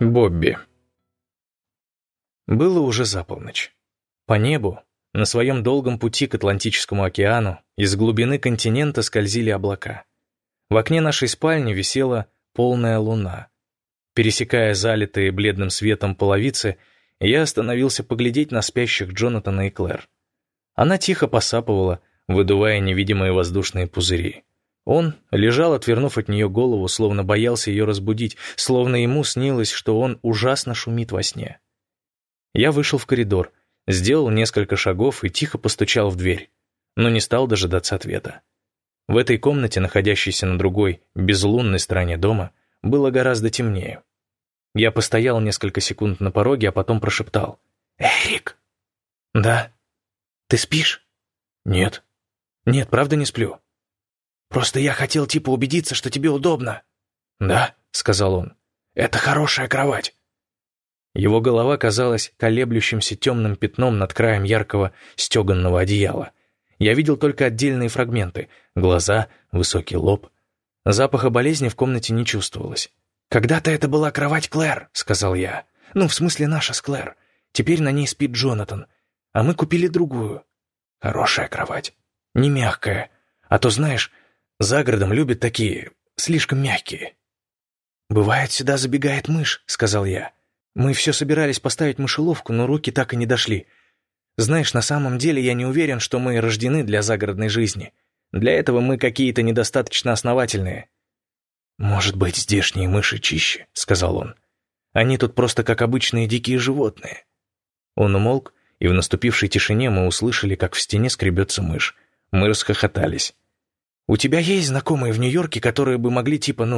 Бобби. Было уже за полночь. По небу, на своем долгом пути к Атлантическому океану, из глубины континента скользили облака. В окне нашей спальни висела полная луна. Пересекая залитые бледным светом половицы, я остановился поглядеть на спящих Джонатана и Клэр. Она тихо посапывала, выдувая невидимые воздушные пузыри. Он лежал, отвернув от нее голову, словно боялся ее разбудить, словно ему снилось, что он ужасно шумит во сне. Я вышел в коридор, сделал несколько шагов и тихо постучал в дверь, но не стал дожидаться ответа. В этой комнате, находящейся на другой, безлунной стороне дома, было гораздо темнее. Я постоял несколько секунд на пороге, а потом прошептал: «Эрик!» «Да?» «Ты спишь?» «Нет». «Нет, правда не сплю». «Просто я хотел убедиться, что тебе удобно». «Да», — сказал он, — «это хорошая кровать». Его голова казалась колеблющимся темным пятном над краем яркого стеганого одеяла. Я видел только отдельные фрагменты — глаза, высокий лоб. Запаха болезни в комнате не чувствовалось. «Когда-то это была кровать Клэр», — сказал я. «Ну, в смысле, наша с Клэр. Теперь на ней спит Джонатан. А мы купили другую. Хорошая кровать. Не мягкая. А то, знаешь, за городом любят такие, слишком мягкие». «Бывает, сюда забегает мышь», — сказал я. «Мы все собирались поставить мышеловку, но руки так и не дошли. Знаешь, на самом деле я не уверен, что мы рождены для загородной жизни. Для этого мы какие-то недостаточно основательные». «Может быть, здешние мыши чище», — сказал он. «Они тут просто как обычные дикие животные». Он умолк, и в наступившей тишине мы услышали, как в стене скребется мышь. Мы расхохотались. «У тебя есть знакомые в Нью-Йорке, которые бы могли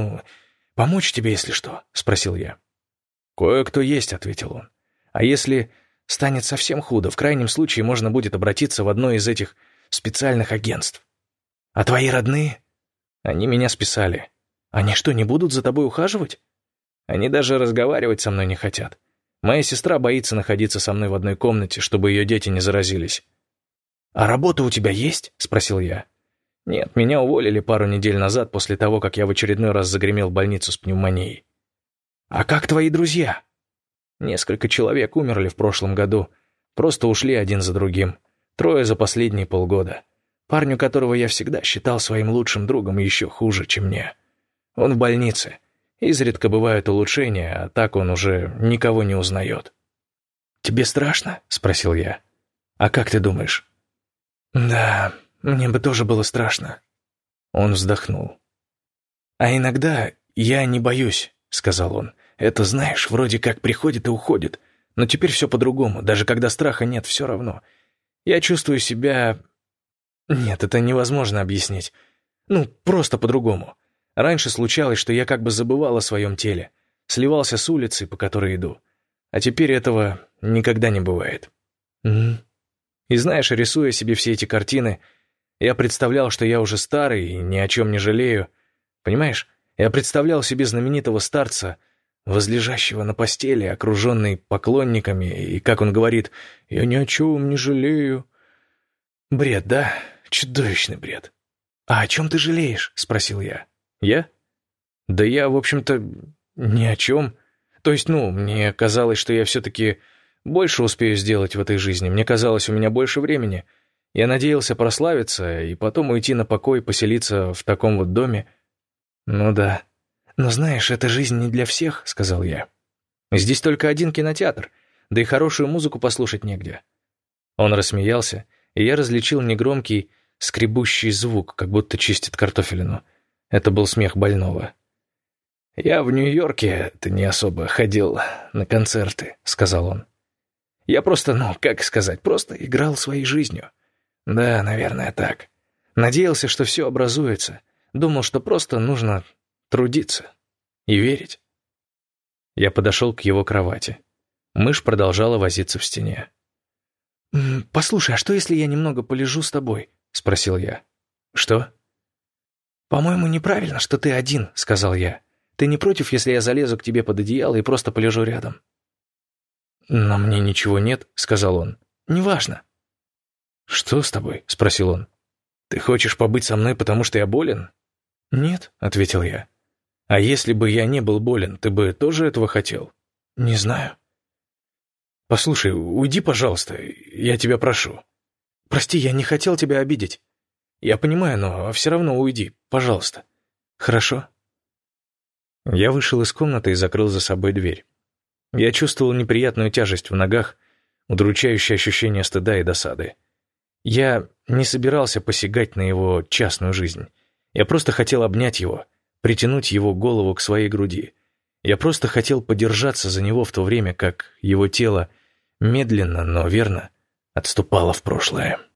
помочь тебе, если что?» — спросил я. «Кое-кто есть», — ответил он. «А если станет совсем худо, в крайнем случае можно будет обратиться в одно из этих специальных агентств». «А твои родные?» «Они меня списали». «Они что, не будут за тобой ухаживать?» «Они даже разговаривать со мной не хотят. Моя сестра боится находиться со мной в одной комнате, чтобы ее дети не заразились». «А работа у тебя есть?» — спросил я. «Нет, меня уволили пару недель назад после того, как я в очередной раз загремел в больницу с пневмонией». «А как твои друзья?» «Несколько человек умерли в прошлом году. Просто ушли один за другим. 3 за последние полгода. Парню, которого я всегда считал своим лучшим другом, еще хуже, чем мне. Он в больнице. Изредка бывают улучшения, а так он уже никого не узнает». «Тебе страшно?» — спросил я. «А как ты думаешь?» «Да, мне бы тоже было страшно». Он вздохнул. «А иногда я не боюсь», — сказал он. «Это, знаешь, вроде как приходит и уходит. Но теперь все по-другому. Даже когда страха нет, все равно. Я чувствую себя... Нет, это невозможно объяснить. Просто по-другому. Раньше случалось, что я как бы забывал о своем теле, сливался с улицей, по которой иду. А теперь этого никогда не бывает». И знаешь, рисуя себе все эти картины, я представлял, что я уже старый и ни о чем не жалею. Понимаешь, я представлял себе знаменитого старца, возлежащего на постели, окруженный поклонниками, и, как он говорит, «Я ни о чем не жалею». Бред, да? Чудовищный бред. «А о чем ты жалеешь?» — спросил я. «Я? Да я, в общем-то, ни о чем. То есть, мне казалось, что я все-таки больше успею сделать в этой жизни. Мне казалось, у меня больше времени. Я надеялся прославиться и потом уйти на покой, поселиться в таком вот доме». «Ну да. Но знаешь, эта жизнь не для всех», — сказал я. «Здесь только один кинотеатр, да и хорошую музыку послушать негде». Он рассмеялся, и я различил негромкий, скребущий звук, как будто чистит картофелину. Это был смех больного. «Я в Нью-Йорке-то не особо ходил на концерты», — сказал он. «Я просто, просто играл своей жизнью. Да, наверное, так. Надеялся, что все образуется. Думал, что просто нужно трудиться и верить». Я подошел к его кровати. Мышь продолжала возиться в стене. «Послушай, а что, если я немного полежу с тобой?» — спросил я. «Что?» «По-моему, неправильно, что ты один», — сказал я. «Ты не против, если я залезу к тебе под одеяло и просто полежу рядом?» «На мне ничего нет», — сказал он. «Неважно». «Что с тобой?» — спросил он. «Ты хочешь побыть со мной, потому что я болен?» «Нет», — ответил я. «А если бы я не был болен, ты бы тоже этого хотел?» Не знаю. Послушай, уйди, пожалуйста, я тебя прошу. Прости, я не хотел тебя обидеть. Я понимаю, но все равно уйди, пожалуйста. Хорошо? Я вышел из комнаты и закрыл за собой дверь. Я чувствовал неприятную тяжесть в ногах, удручающее ощущение стыда и досады. Я не собирался посягать на его частную жизнь. Я просто хотел обнять его, притянуть его голову к своей груди. Я просто хотел подержаться за него в то время, как его тело медленно, но верно отступало в прошлое.